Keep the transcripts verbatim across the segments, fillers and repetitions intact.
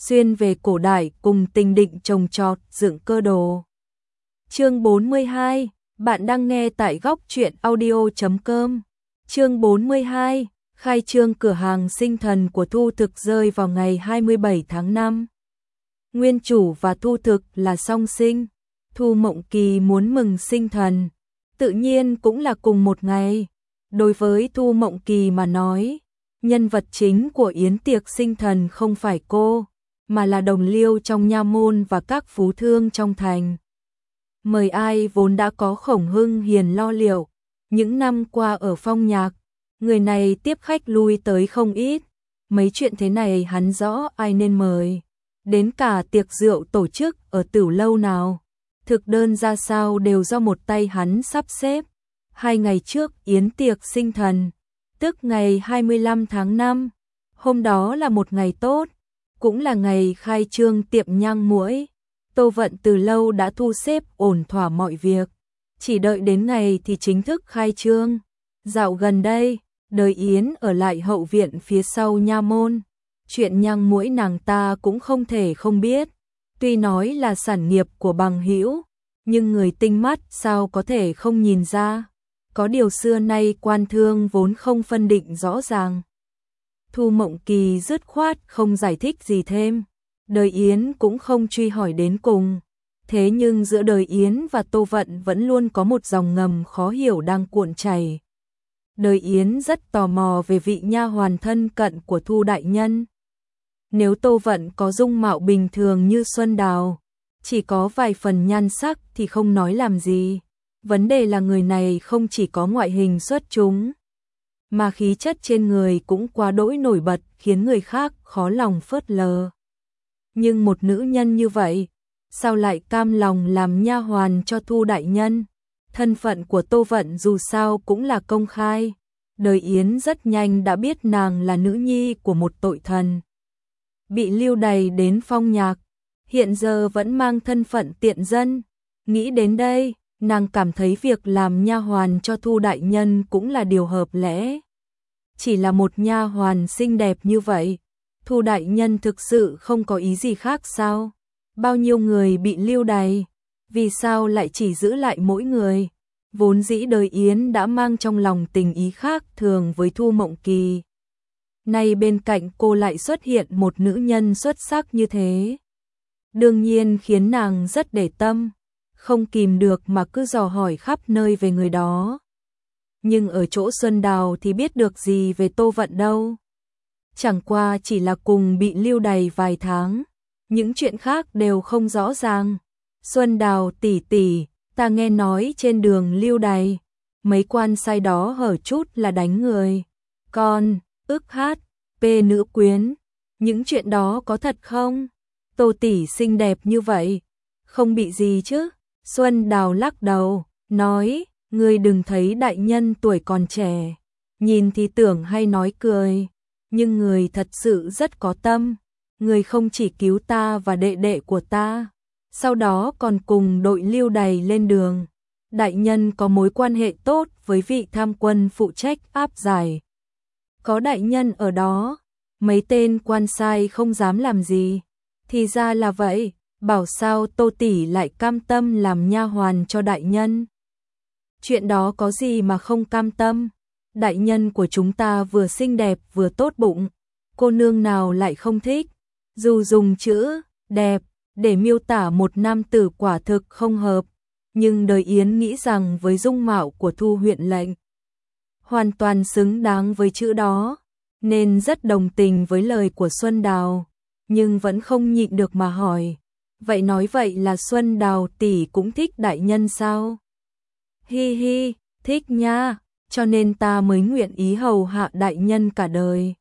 xuyên về cổ đại cùng tình định trồng trọt dựng cơ đồ. Chương bốn mươi hai, bạn đang nghe tại góc truyện audio chấm com. Chương bốn mươi hai, khai trương cửa hàng sinh thần của Thu Thực rơi vào ngày hai mươi bảy tháng năm. Nguyên chủ và Thu Thực là song sinh, Thu Mộng Kỳ muốn mừng sinh thần, tự nhiên cũng là cùng một ngày. Đối với Thu Mộng Kỳ mà nói, nhân vật chính của yến tiệc sinh thần không phải cô, mà là đồng liêu trong nha môn và các phú thương trong thành. Mời ai vốn đã có Khổng Hưng Hiền lo liệu, những năm qua ở Phong Nhạc, người này tiếp khách lui tới không ít, mấy chuyện thế này hắn rõ ai nên mời. Đến cả tiệc rượu tổ chức ở Tửu Lâu nào, thực đơn ra sao đều do một tay hắn sắp xếp. Hai ngày trước yến tiệc sinh thần, tức ngày hai mươi lăm tháng năm, hôm đó là một ngày tốt, cũng là ngày khai trương tiệm nhang muỗi. Tô Vận từ lâu đã thu xếp ổn thỏa mọi việc, chỉ đợi đến ngày thì chính thức khai trương. Dạo gần đây, Đời Yến ở lại hậu viện phía sau nha môn, chuyện nhang muỗi nàng ta cũng không thể không biết. Tuy nói là sản nghiệp của bằng hữu, nhưng người tinh mắt sao có thể không nhìn ra. Có điều xưa nay quan thương vốn không phân định rõ ràng. Thu Mộng Kỳ dứt khoát không giải thích gì thêm, Đời Yến cũng không truy hỏi đến cùng. Thế nhưng giữa Đời Yến và Tô Vận vẫn luôn có một dòng ngầm khó hiểu đang cuộn chảy. Đời Yến rất tò mò về vị nha hoàn thân cận của Thu đại nhân. Nếu Tô Vận có dung mạo bình thường như Xuân Đào, chỉ có vài phần nhan sắc thì không nói làm gì. Vấn đề là người này không chỉ có ngoại hình xuất chúng, mà khí chất trên người cũng quá đỗi nổi bật, khiến người khác khó lòng phớt lờ. Nhưng một nữ nhân như vậy, sao lại cam lòng làm nha hoàn cho Thu đại nhân? Thân phận của Tô Vận dù sao cũng là công khai. Đời Yến rất nhanh đã biết nàng là nữ nhi của một tội thần, bị lưu đày đến Phong Nhạc, hiện giờ vẫn mang thân phận tiện dân. Nghĩ đến đây, nàng cảm thấy việc làm nha hoàn cho Thu đại nhân cũng là điều hợp lẽ. Chỉ là một nha hoàn xinh đẹp như vậy, Thu đại nhân thực sự không có ý gì khác sao? Bao nhiêu người bị lưu đày, vì sao lại chỉ giữ lại mỗi người? Vốn dĩ Đời Yến đã mang trong lòng tình ý khác thường với Thu Mộng Kỳ. Nay bên cạnh cô lại xuất hiện một nữ nhân xuất sắc như thế, đương nhiên khiến nàng rất để tâm, không kìm được mà cứ dò hỏi khắp nơi về người đó. Nhưng ở chỗ Xuân Đào thì biết được gì về Tô Vận đâu. Chẳng qua chỉ là cùng bị lưu đày vài tháng, những chuyện khác đều không rõ ràng. Xuân Đào tỷ tỷ, ta nghe nói trên đường lưu đày, mấy quan sai đó hở chút là đánh người. Con, ức hát, p nữ quyến, những chuyện đó có thật không? Tô tỷ xinh đẹp như vậy, không bị gì chứ? Xuân Đào lắc đầu, nói, ngươi đừng thấy đại nhân tuổi còn trẻ, nhìn thì tưởng hay nói cười, nhưng người thật sự rất có tâm. Người không chỉ cứu ta và đệ đệ của ta, sau đó còn cùng đội lưu đày lên đường. Đại nhân có mối quan hệ tốt với vị tham quân phụ trách áp giải. Có đại nhân ở đó, mấy tên quan sai không dám làm gì. Thì ra là vậy, bảo sao Tô tỷ lại cam tâm làm nha hoàn cho đại nhân? Chuyện đó có gì mà không cam tâm? Đại nhân của chúng ta vừa xinh đẹp vừa tốt bụng, cô nương nào lại không thích? Dù dùng chữ đẹp để miêu tả một nam tử quả thực không hợp, nhưng Đời Yến nghĩ rằng với dung mạo của Thu huyện lệnh, hoàn toàn xứng đáng với chữ đó, nên rất đồng tình với lời của Xuân Đào, nhưng vẫn không nhịn được mà hỏi, vậy nói vậy là Xuân Đào tỷ cũng thích đại nhân sao? Hi hi, thích nha, cho nên ta mới nguyện ý hầu hạ đại nhân cả đời.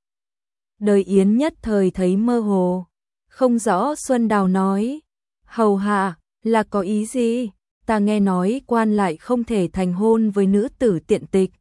Đời Yến nhất thời thấy mơ hồ, không rõ Xuân Đào nói, hầu hạ là có ý gì? Ta nghe nói quan lại không thể thành hôn với nữ tử tiện tịch,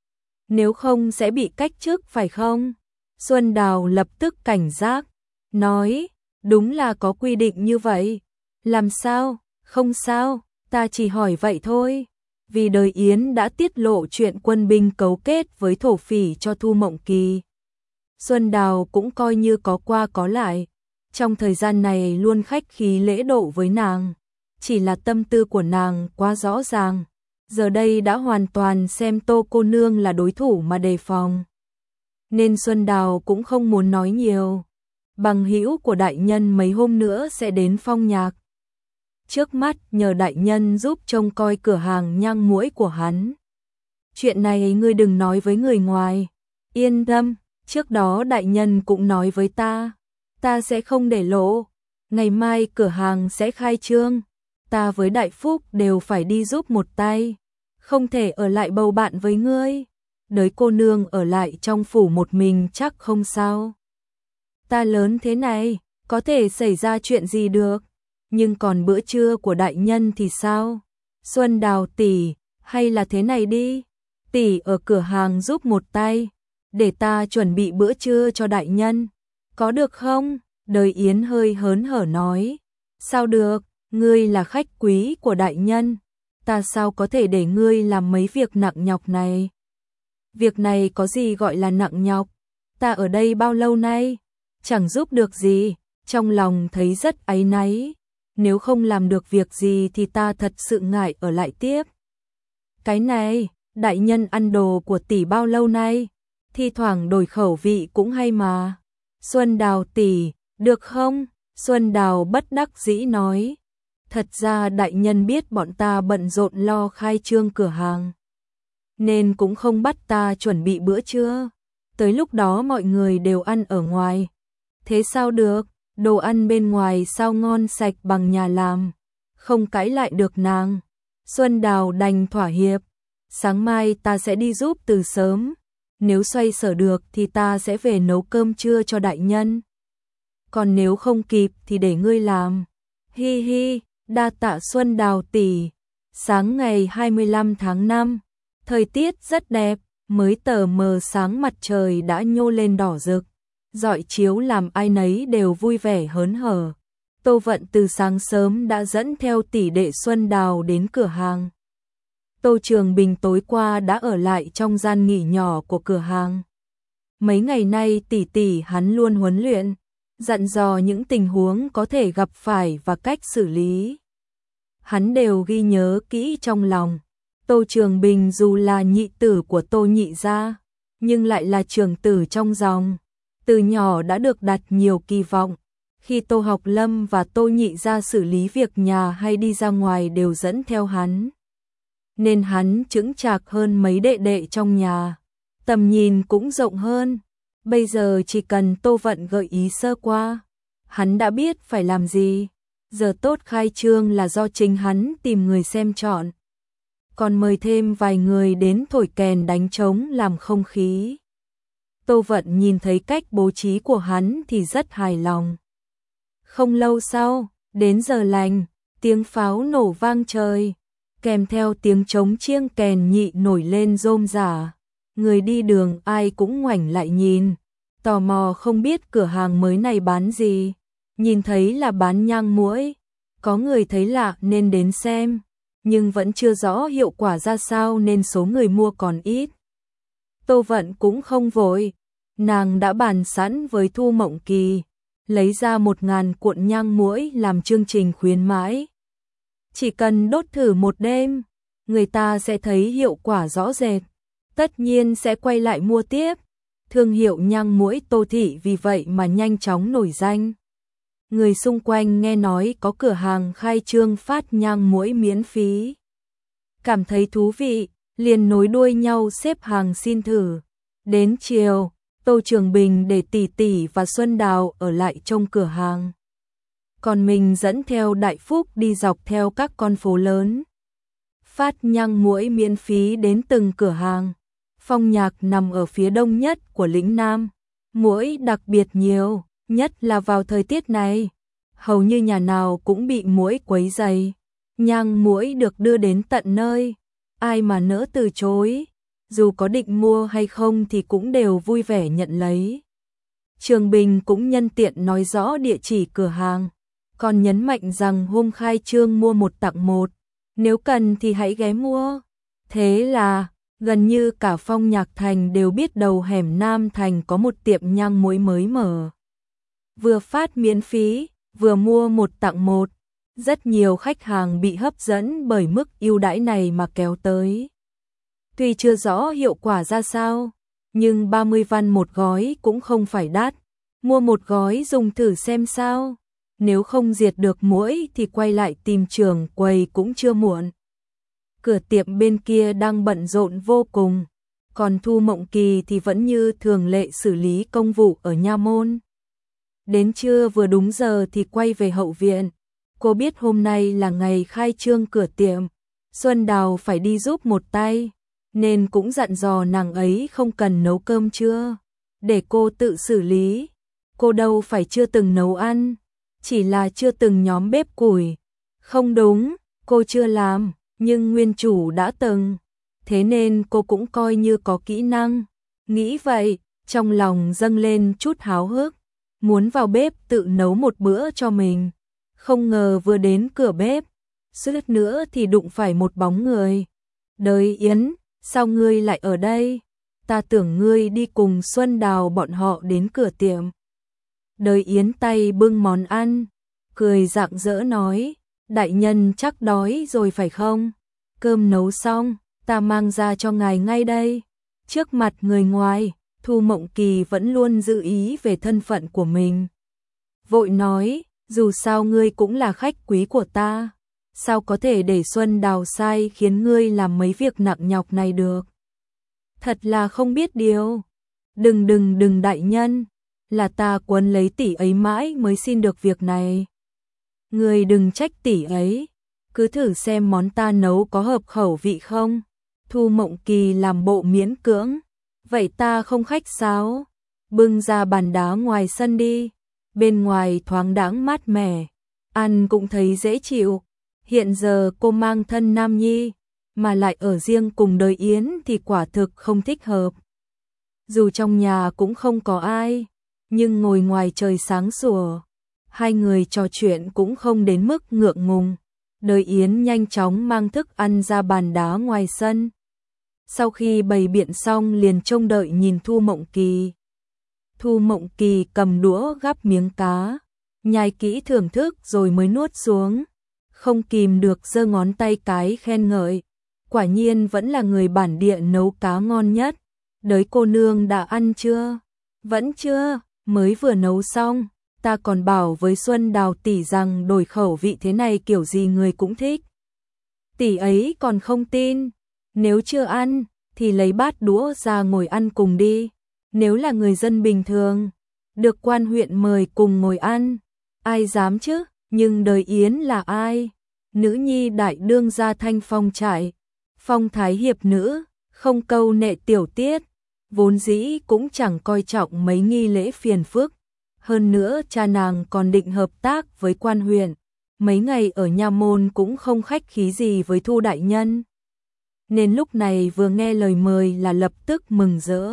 nếu không sẽ bị cách chức phải không? Xuân Đào lập tức cảnh giác, nói, đúng là có quy định như vậy. Làm sao? Không sao, ta chỉ hỏi vậy thôi. Vì Đời Yến đã tiết lộ chuyện quân binh cấu kết với thổ phỉ cho Thu Mộng Kỳ, Xuân Đào cũng coi như có qua có lại. trong thời gian này luôn khách khí lễ độ với nàng. Chỉ là tâm tư của nàng quá rõ ràng, giờ đây đã hoàn toàn xem Tô cô nương là đối thủ mà đề phòng. Nên Xuân Đào cũng không muốn nói nhiều. Bằng hữu của đại nhân mấy hôm nữa sẽ đến Phong Nhạc. Trước mắt nhờ đại nhân giúp trông coi cửa hàng nhang muỗi của hắn. Chuyện này ngươi đừng nói với người ngoài. Yên tâm, trước đó đại nhân cũng nói với ta. Ta sẽ không để lộ. Ngày mai cửa hàng sẽ khai trương. Ta với Đại Phúc đều phải đi giúp một tay. Không thể ở lại bầu bạn với ngươi. Đới cô nương ở lại trong phủ một mình chắc không sao. Ta lớn thế này, có thể xảy ra chuyện gì được. Nhưng còn bữa trưa của đại nhân thì sao? Xuân Đào tỷ, hay là thế này đi. Tỷ ở cửa hàng giúp một tay. Để ta chuẩn bị bữa trưa cho đại nhân. Có được không? Đời Yến hơi hớn hở nói. Sao được, ngươi là khách quý của đại nhân. Ta sao có thể để ngươi làm mấy việc nặng nhọc này? Việc này có gì gọi là nặng nhọc? Ta ở đây bao lâu nay? Chẳng giúp được gì, trong lòng thấy rất áy náy. Nếu không làm được việc gì thì ta thật sự ngại ở lại tiếp. Cái này, đại nhân ăn đồ của tỷ bao lâu nay? Thi thoảng đổi khẩu vị cũng hay mà. Xuân Đào tỷ, được không? Xuân Đào bất đắc dĩ nói. Thật ra đại nhân biết bọn ta bận rộn lo khai trương cửa hàng. Nên cũng không bắt ta chuẩn bị bữa trưa. Tới lúc đó mọi người đều ăn ở ngoài. Thế sao được, đồ ăn bên ngoài sao ngon sạch bằng nhà làm. Không cãi lại được nàng. Xuân Đào đành thỏa hiệp. Sáng mai ta sẽ đi giúp từ sớm. Nếu xoay sở được thì ta sẽ về nấu cơm trưa cho đại nhân. Còn nếu không kịp thì để ngươi làm. Hi hi, đa tạ Xuân Đào tỷ. Sáng ngày hai mươi lăm tháng năm, thời tiết rất đẹp, mới tờ mờ sáng mặt trời đã nhô lên đỏ rực, rọi chiếu làm ai nấy đều vui vẻ hớn hở. Tô Vận từ sáng sớm đã dẫn theo tỷ đệ Xuân Đào đến cửa hàng. Tô Trường Bình tối qua đã ở lại trong gian nghỉ nhỏ của cửa hàng. Mấy ngày nay tỷ tỷ hắn luôn huấn luyện, dặn dò những tình huống có thể gặp phải và cách xử lý. Hắn đều ghi nhớ kỹ trong lòng. Tô Trường Bình dù là nhị tử của Tô nhị gia, nhưng lại là trưởng tử trong dòng. Từ nhỏ đã được đặt nhiều kỳ vọng. Khi Tô Học Lâm và Tô nhị gia xử lý việc nhà hay đi ra ngoài đều dẫn theo hắn. Nên hắn chững chạc hơn mấy đệ đệ trong nhà. Tầm nhìn cũng rộng hơn. Bây giờ chỉ cần Tô Vận gợi ý sơ qua, hắn đã biết phải làm gì. Giờ tốt khai trương là do chính hắn tìm người xem chọn. Còn mời thêm vài người đến thổi kèn đánh trống làm không khí. Tô Vận nhìn thấy cách bố trí của hắn thì rất hài lòng. Không lâu sau, đến giờ lành, tiếng pháo nổ vang trời, kèm theo tiếng trống chiêng kèn nhị nổi lên rôm rả. Người đi đường ai cũng ngoảnh lại nhìn, tò mò không biết cửa hàng mới này bán gì. Nhìn thấy là bán nhang muỗi, có người thấy lạ nên đến xem, nhưng vẫn chưa rõ hiệu quả ra sao nên số người mua còn ít. Tô Vận cũng không vội, nàng đã bàn sẵn với Thu Mộng Kỳ, lấy ra một ngàn cuộn nhang muỗi làm chương trình khuyến mãi. Chỉ cần đốt thử một đêm, người ta sẽ thấy hiệu quả rõ rệt, tất nhiên sẽ quay lại mua tiếp. Thương hiệu nhang muỗi Tô thị vì vậy mà nhanh chóng nổi danh. Người xung quanh nghe nói có cửa hàng khai trương phát nhang muỗi miễn phí. Cảm thấy thú vị, liền nối đuôi nhau xếp hàng xin thử. Đến chiều, Tô Trường Bình để tỷ tỷ và Xuân Đào ở lại trong cửa hàng. Còn mình dẫn theo Đại Phúc đi dọc theo các con phố lớn. Phát nhang muỗi miễn phí đến từng cửa hàng. Phong Nhạc nằm ở phía đông nhất của lĩnh Nam. Muỗi đặc biệt nhiều, nhất là vào thời tiết này. Hầu như nhà nào cũng bị muỗi quấy rầy. Nhang muỗi được đưa đến tận nơi. Ai mà nỡ từ chối. Dù có định mua hay không thì cũng đều vui vẻ nhận lấy. Trường Bình cũng nhân tiện nói rõ địa chỉ cửa hàng. Còn nhấn mạnh rằng hôm khai trương mua một tặng một. Nếu cần thì hãy ghé mua. Thế là gần như cả Phong Nhạc Thành đều biết đầu hẻm Nam Thành có một tiệm nhang muỗi mới mở. vừa phát miễn phí, vừa mua một tặng một. Rất nhiều khách hàng bị hấp dẫn bởi mức ưu đãi này mà kéo tới. Tuy chưa rõ hiệu quả ra sao, nhưng ba mươi văn một gói cũng không phải đắt. Mua một gói dùng thử xem sao. Nếu không diệt được muỗi thì quay lại tìm trưởng quầy cũng chưa muộn. Cửa tiệm bên kia đang bận rộn vô cùng. Còn Thu Mộng Kỳ thì vẫn như thường lệ xử lý công vụ ở nha môn. Đến trưa vừa đúng giờ thì quay về hậu viện. Cô biết hôm nay là ngày khai trương cửa tiệm. Xuân Đào phải đi giúp một tay. Nên cũng dặn dò nàng ấy không cần nấu cơm trưa. Để cô tự xử lý. Cô đâu phải chưa từng nấu ăn. Chỉ là chưa từng nhóm bếp củi. Không đúng, cô chưa làm. Nhưng nguyên chủ đã từng. Thế nên cô cũng coi như có kỹ năng. Nghĩ vậy, trong lòng dâng lên chút háo hức. Muốn vào bếp tự nấu một bữa cho mình. Không ngờ vừa đến cửa bếp. Suýt nữa thì đụng phải một bóng người. Đời Yến, sao ngươi lại ở đây? Ta tưởng ngươi đi cùng Xuân Đào bọn họ đến cửa tiệm. Đời Yến tay bưng món ăn. Cười rạng rỡ nói. Đại nhân chắc đói rồi phải không? Cơm nấu xong, ta mang ra cho ngài ngay đây. Trước mặt người ngoài, Thu Mộng Kỳ vẫn luôn giữ ý về thân phận của mình. Vội nói, dù sao ngươi cũng là khách quý của ta. Sao có thể để Xuân Đào sai khiến ngươi làm mấy việc nặng nhọc này được? Thật là không biết điều. Đừng đừng đừng đại nhân, là ta quấn lấy tỷ ấy mãi mới xin được việc này. Ngươi đừng trách tỷ ấy, cứ thử xem món ta nấu có hợp khẩu vị không. Thu Mộng Kỳ làm bộ miễn cưỡng. Vậy ta không khách sáo. Bưng ra bàn đá ngoài sân đi. Bên ngoài thoáng đãng mát mẻ. Ăn cũng thấy dễ chịu. Hiện giờ cô mang thân nam nhi. Mà lại ở riêng cùng Đời Yến thì quả thực không thích hợp. Dù trong nhà cũng không có ai. Nhưng ngồi ngoài trời sáng sủa. Hai người trò chuyện cũng không đến mức ngượng ngùng. Đời Yến nhanh chóng mang thức ăn ra bàn đá ngoài sân. Sau khi bày biện xong liền trông đợi nhìn Thu Mộng Kỳ. Thu Mộng Kỳ cầm đũa gắp miếng cá, nhai kỹ thưởng thức rồi mới nuốt xuống. Không kìm được giơ ngón tay cái khen ngợi. Quả nhiên vẫn là người bản địa nấu cá ngon nhất. Đới cô nương đã ăn chưa? Vẫn chưa, mới vừa nấu xong. Ta còn bảo với Xuân Đào tỷ rằng đổi khẩu vị thế này kiểu gì người cũng thích. Tỷ ấy còn không tin. Nếu chưa ăn, thì lấy bát đũa ra ngồi ăn cùng đi. Nếu là người dân bình thường, được quan huyện mời cùng ngồi ăn, ai dám chứ, nhưng Đời Yến là ai? Nữ nhi đại đương gia Thanh Phong trại, phong thái hiệp nữ, không câu nệ tiểu tiết, vốn dĩ cũng chẳng coi trọng mấy nghi lễ phiền phức. Hơn nữa cha nàng còn định hợp tác với quan huyện, mấy ngày ở nha môn cũng không khách khí gì với Thu đại nhân. Nên lúc này vừa nghe lời mời là lập tức mừng rỡ.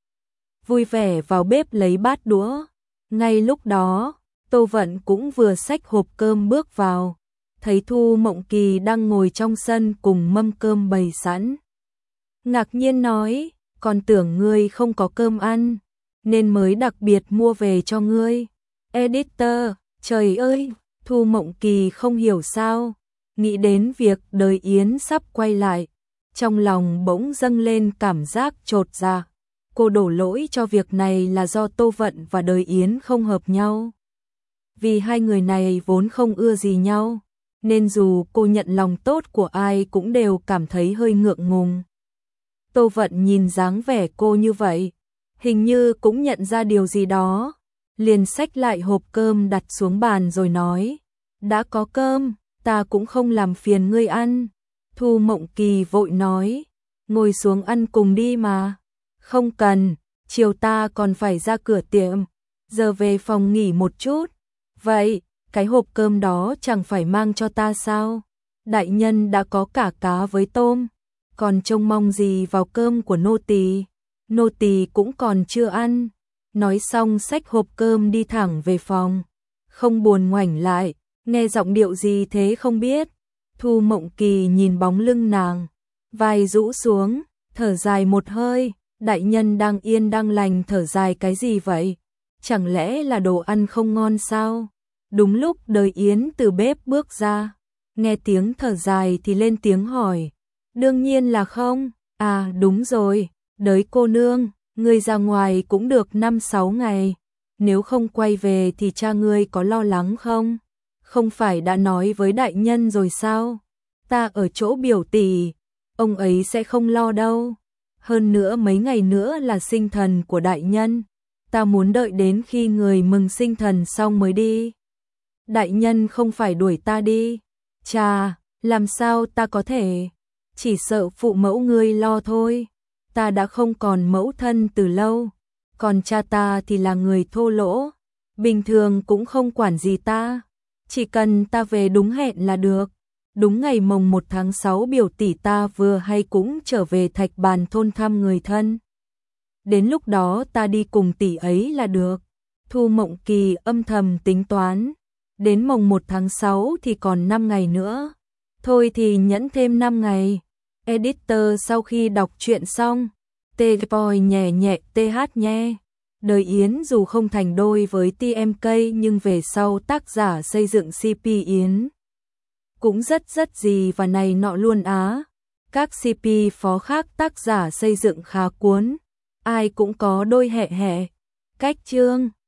Vui vẻ vào bếp lấy bát đũa. Ngay lúc đó, Tô Vận cũng vừa xách hộp cơm bước vào. Thấy Thu Mộng Kỳ đang ngồi trong sân cùng mâm cơm bày sẵn. Ngạc nhiên nói, còn tưởng ngươi không có cơm ăn, nên mới đặc biệt mua về cho ngươi. Editor, trời ơi, Thu Mộng Kỳ không hiểu sao. Nghĩ đến việc Đời Yến sắp quay lại. Trong lòng bỗng dâng lên cảm giác chột dạ. Cô đổ lỗi cho việc này là do Tô Vận và Đời Yến không hợp nhau. Vì hai người này vốn không ưa gì nhau, nên dù cô nhận lòng tốt của ai cũng đều cảm thấy hơi ngượng ngùng. Tô Vận nhìn dáng vẻ cô như vậy, hình như cũng nhận ra điều gì đó, liền xách lại hộp cơm đặt xuống bàn rồi nói, đã có cơm, ta cũng không làm phiền ngươi ăn. Thu Mộng Kỳ vội nói, ngồi xuống ăn cùng đi mà. Không cần, chiều ta còn phải ra cửa tiệm, giờ về phòng nghỉ một chút. Vậy, cái hộp cơm đó chẳng phải mang cho ta sao? Đại nhân đã có cả cá với tôm, còn trông mong gì vào cơm của nô tỳ? Nô tỳ cũng còn chưa ăn. Nói xong xách hộp cơm đi thẳng về phòng, không buồn ngoảnh lại, nghe giọng điệu gì thế không biết. Thu Mộng Kỳ nhìn bóng lưng nàng, vai rũ xuống, thở dài một hơi. Đại nhân đang yên đang lành thở dài cái gì vậy? chẳng lẽ là đồ ăn không ngon sao? Đúng lúc Đời Yến từ bếp bước ra, nghe tiếng thở dài thì lên tiếng hỏi, đương nhiên là không, à đúng rồi, Đới cô nương, ngươi ra ngoài cũng được năm sáu ngày, nếu không quay về thì cha ngươi có lo lắng không? Không phải đã nói với đại nhân rồi sao? Ta ở chỗ biểu tỷ, ông ấy sẽ không lo đâu. Hơn nữa mấy ngày nữa là sinh thần của đại nhân, ta muốn đợi đến khi người mừng sinh thần xong mới đi. Đại nhân không phải đuổi ta đi. Chà, làm sao ta có thể? Chỉ sợ phụ mẫu ngươi lo thôi. Ta đã không còn mẫu thân từ lâu, còn cha ta thì là người thô lỗ, bình thường cũng không quản gì ta, chỉ cần ta về đúng hẹn là được. Đúng ngày mồng một tháng sáu biểu tỷ ta vừa hay cũng trở về Thạch Bàn thôn thăm người thân. Đến lúc đó ta đi cùng tỷ ấy là được. Thu Mộng Kỳ âm thầm tính toán, đến mồng một tháng sáu thì còn năm ngày nữa. Thôi thì nhẫn thêm năm ngày. Editor sau khi đọc truyện xong, T-Boy nhẹ nhẹ tê hát nhé. Đời Yến dù không thành đôi với tê em ca nhưng về sau tác giả xây dựng xê pê Yến cũng rất rất gì và này nọ luôn á. Các xê pê phó khác tác giả xây dựng khá cuốn, ai cũng có đôi hẹ hẹ. Cách chương